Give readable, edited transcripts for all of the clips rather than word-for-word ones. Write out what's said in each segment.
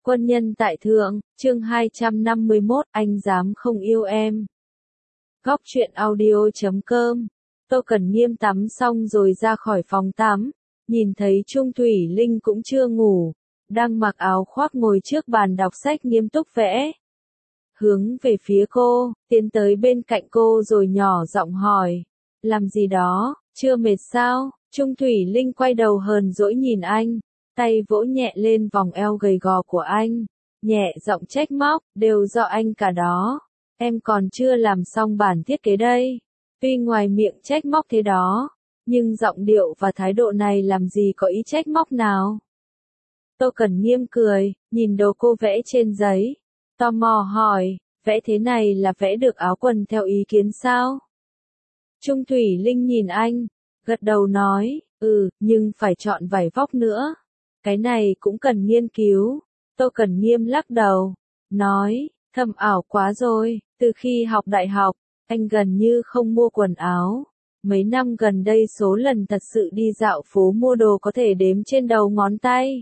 Quân nhân tại thượng, chương 251, anh dám không yêu em. Góc truyện audio.com. Tô Cẩn Nghiêm tắm xong rồi ra khỏi phòng tắm, nhìn thấy Trung Thủy Linh cũng chưa ngủ, đang mặc áo khoác ngồi trước bàn đọc sách nghiêm túc vẽ. Hướng về phía cô, tiến tới bên cạnh cô rồi nhỏ giọng hỏi, làm gì đó, chưa mệt sao? Trung Thủy Linh quay đầu hờn dỗi nhìn anh, tay vỗ nhẹ lên vòng eo gầy gò của anh, nhẹ giọng trách móc, đều do anh cả đó, em còn chưa làm xong bản thiết kế đây. Tuy ngoài miệng trách móc thế đó, nhưng giọng điệu và thái độ này làm gì có ý trách móc nào. Tô Cẩn Nghiêm cười, nhìn đồ cô vẽ trên giấy, tò mò hỏi, vẽ thế này là vẽ được áo quần theo ý kiến sao? Trung Thủy Linh nhìn anh, gật đầu nói, nhưng phải chọn vải vóc nữa. Cái này cũng cần nghiên cứu. Tô Cẩn Nghiêm lắc đầu, nói, thâm ảo quá rồi, từ khi học đại học, anh gần như không mua quần áo. Mấy năm gần đây số lần thật sự đi dạo phố mua đồ có thể đếm trên đầu ngón tay.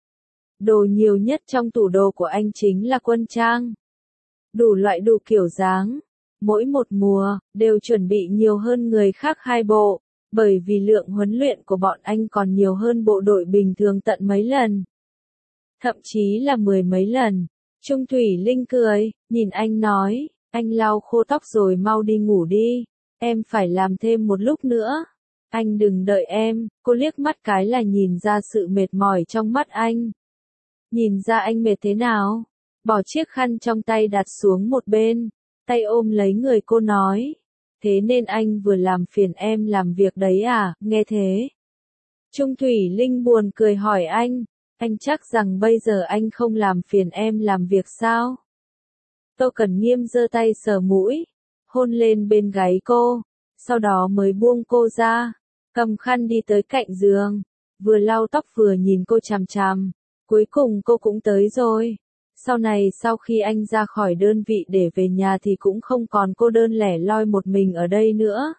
Đồ nhiều nhất trong tủ đồ của anh chính là quân trang. Đủ loại đủ kiểu dáng. Mỗi một mùa, đều chuẩn bị nhiều hơn người khác 2 bộ, bởi vì lượng huấn luyện của bọn anh còn nhiều hơn bộ đội bình thường tận mấy lần. Thậm chí là 10 mấy lần. Trung Thủy Linh cười, nhìn anh nói, anh lau khô tóc rồi mau đi ngủ đi, em phải làm thêm một lúc nữa. Anh đừng đợi em, cô liếc mắt cái là nhìn ra sự mệt mỏi trong mắt anh. Nhìn ra anh mệt thế nào? Bỏ chiếc khăn trong tay đặt xuống một bên, tay ôm lấy người cô nói. Thế nên anh vừa làm phiền em làm việc đấy à, nghe thế. Trung Thủy Linh buồn cười hỏi anh chắc rằng bây giờ anh không làm phiền em làm việc sao? Tô Cẩn Nghiêm giơ tay sờ mũi, hôn lên bên gáy cô, sau đó mới buông cô ra, cầm khăn đi tới cạnh giường, vừa lau tóc vừa nhìn cô chằm chằm, cuối cùng cô cũng tới rồi. Sau này sau khi anh ra khỏi đơn vị để về nhà thì cũng không còn cô đơn lẻ loi một mình ở đây nữa.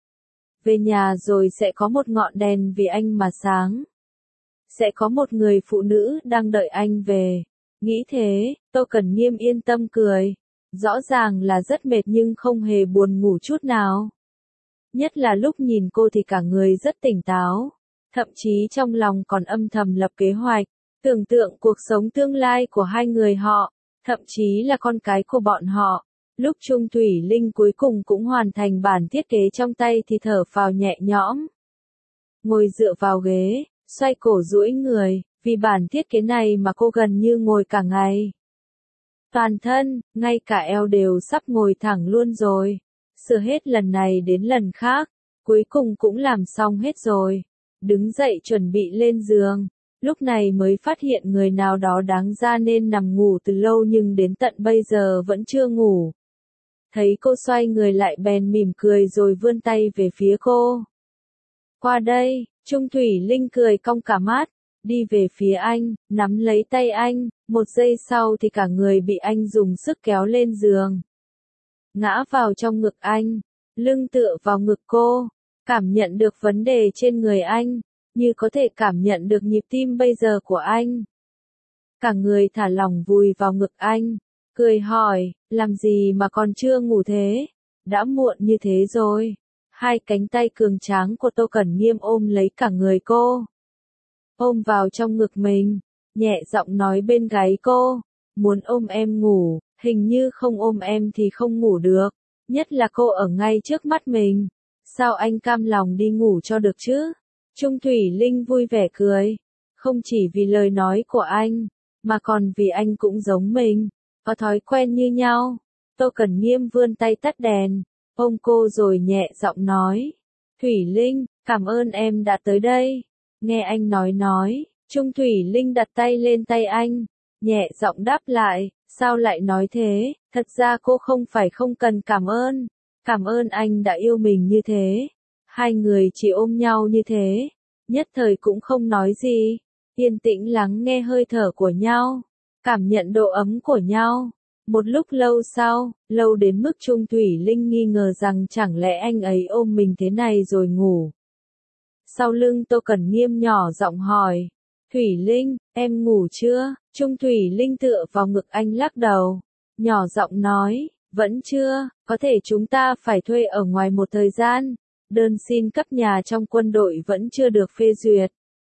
Về nhà rồi sẽ có một ngọn đèn vì anh mà sáng. Sẽ có một người phụ nữ đang đợi anh về. Nghĩ thế, Tô Cẩn Nghiêm yên tâm cười. Rõ ràng là rất mệt nhưng không hề buồn ngủ chút nào. Nhất là lúc nhìn cô thì cả người rất tỉnh táo. Thậm chí trong lòng còn âm thầm lập kế hoạch. Tưởng tượng cuộc sống tương lai của hai người họ, thậm chí là con cái của bọn họ. Lúc Trung Thủy Linh cuối cùng cũng hoàn thành bản thiết kế trong tay thì thở phào nhẹ nhõm. Ngồi dựa vào ghế, xoay cổ duỗi người, vì bản thiết kế này mà cô gần như ngồi cả ngày. Toàn thân, ngay cả eo đều sắp ngồi thẳng luôn rồi. Sửa hết lần này đến lần khác, cuối cùng cũng làm xong hết rồi. Đứng dậy chuẩn bị lên giường. Lúc này mới phát hiện người nào đó đáng ra nên nằm ngủ từ lâu nhưng đến tận bây giờ vẫn chưa ngủ. Thấy cô xoay người lại bèn mỉm cười rồi vươn tay về phía cô. Qua đây, Trung Thủy Linh cười cong cả mắt, đi về phía anh, nắm lấy tay anh, một giây sau thì cả người bị anh dùng sức kéo lên giường. Ngã vào trong ngực anh, lưng tựa vào ngực cô, cảm nhận được vấn đề trên người anh. Như có thể cảm nhận được nhịp tim bây giờ của anh. Cả người thả lỏng vùi vào ngực anh, cười hỏi, làm gì mà còn chưa ngủ thế? Đã muộn như thế rồi. Hai cánh tay cường tráng của Tô Cẩn Nghiêm ôm lấy cả người cô. Ôm vào trong ngực mình, nhẹ giọng nói bên gáy cô, muốn ôm em ngủ, hình như không ôm em thì không ngủ được, nhất là cô ở ngay trước mắt mình. Sao anh cam lòng đi ngủ cho được chứ? Trung Thủy Linh vui vẻ cười, không chỉ vì lời nói của anh, mà còn vì anh cũng giống mình, có thói quen như nhau. Tô Cẩn Nghiêm vươn tay tắt đèn, ôm cô rồi nhẹ giọng nói, Thủy Linh, cảm ơn em đã tới đây. Nghe anh nói, Trung Thủy Linh đặt tay lên tay anh, nhẹ giọng đáp lại, sao lại nói thế, thật ra cô không phải không cần cảm ơn anh đã yêu mình như thế. Hai người chỉ ôm nhau như thế, nhất thời cũng không nói gì, yên tĩnh lắng nghe hơi thở của nhau, cảm nhận độ ấm của nhau. Một lúc lâu sau, lâu đến mức Trung Thủy Linh nghi ngờ rằng chẳng lẽ anh ấy ôm mình thế này rồi ngủ. Sau lưng Tô Cẩn Nghiêm nhỏ giọng hỏi, Thủy Linh, em ngủ chưa? Trung Thủy Linh tựa vào ngực anh lắc đầu, nhỏ giọng nói, vẫn chưa, có thể chúng ta phải thuê ở ngoài một thời gian, đơn xin cấp nhà trong quân đội vẫn chưa được phê duyệt.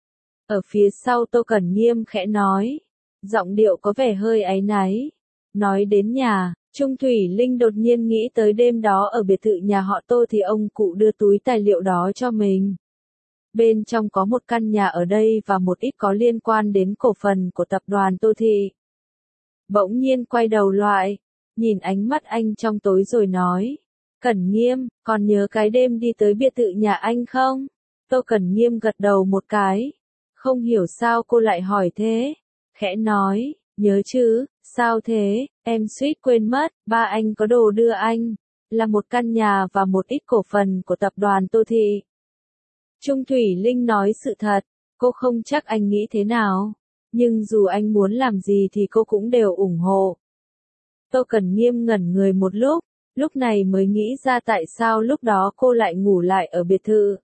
Ở phía sau Tô Cẩn Nghiêm khẽ nói, giọng điệu có vẻ hơi áy náy. Nói đến nhà, Trung Thủy Linh đột nhiên nghĩ tới đêm đó ở biệt thự nhà họ Tô thì ông cụ đưa túi tài liệu đó cho mình. Bên trong có một căn nhà ở đây và một ít có liên quan đến cổ phần của tập đoàn Tô Thị. Bỗng nhiên quay đầu lại, nhìn ánh mắt anh trong tối rồi nói, Cẩn Nghiêm, còn nhớ cái đêm đi tới biệt thự nhà anh không? Tô Cẩn Nghiêm gật đầu một cái, không hiểu sao cô lại hỏi thế, khẽ nói, nhớ chứ, sao thế, em suýt quên mất, ba anh có đồ đưa anh, là một căn nhà và một ít cổ phần của tập đoàn Tô Thị. Trung Thủy Linh nói sự thật, cô không chắc anh nghĩ thế nào, nhưng dù anh muốn làm gì thì cô cũng đều ủng hộ. Tô Cẩn Nghiêm ngẩn người một lúc này mới nghĩ ra tại sao lúc đó cô lại ngủ lại ở biệt thự.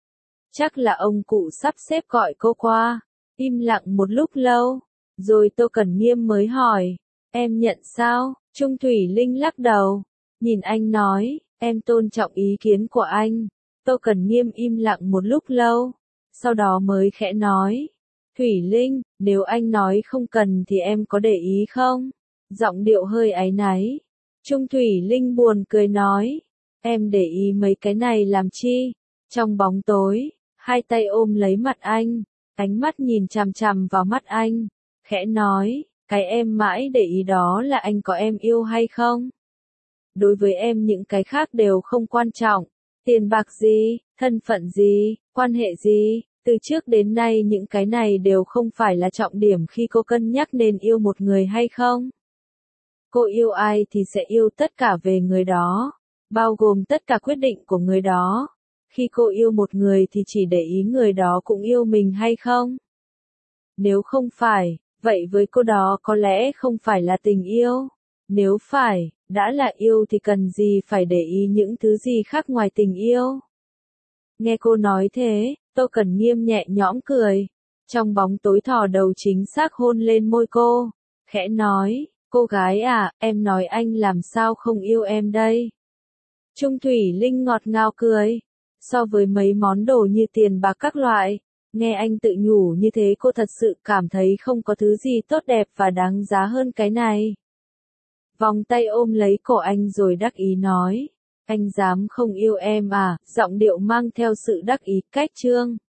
Chắc là ông cụ sắp xếp gọi cô qua, im lặng một lúc lâu, rồi Tô Cẩn Nghiêm mới hỏi, em nhận sao? Trung Thủy Linh lắc đầu, nhìn anh nói, em tôn trọng ý kiến của anh. Tô Cẩn Nghiêm im lặng một lúc lâu, sau đó mới khẽ nói, Thủy Linh, nếu anh nói không cần thì em có để ý không? Giọng điệu hơi áy náy. Trung Thủy Linh buồn cười nói, em để ý mấy cái này làm chi? Trong bóng tối, hai tay ôm lấy mặt anh, ánh mắt nhìn chằm chằm vào mắt anh, khẽ nói, cái em mãi để ý đó là anh có em yêu hay không? Đối với em những cái khác đều không quan trọng, tiền bạc gì, thân phận gì, quan hệ gì, từ trước đến nay những cái này đều không phải là trọng điểm khi cô cân nhắc nên yêu một người hay không. Cô yêu ai thì sẽ yêu tất cả về người đó, bao gồm tất cả quyết định của người đó. Khi cô yêu một người thì chỉ để ý người đó cũng yêu mình hay không? Nếu không phải, vậy với cô đó có lẽ không phải là tình yêu. Nếu phải, đã là yêu thì cần gì phải để ý những thứ gì khác ngoài tình yêu. Nghe cô nói thế, Tô Cẩn Nghiêm nhẹ nhõm cười. Trong bóng tối thò đầu chính xác hôn lên môi cô, khẽ nói, cô gái à, em nói anh làm sao không yêu em đây. Trung Thủy Linh ngọt ngào cười. So với mấy món đồ như tiền bạc các loại, nghe anh tự nhủ như thế cô thật sự cảm thấy không có thứ gì tốt đẹp và đáng giá hơn cái này. Vòng tay ôm lấy cổ anh rồi đắc ý nói, anh dám không yêu em à, giọng điệu mang theo sự đắc ý, cách chương.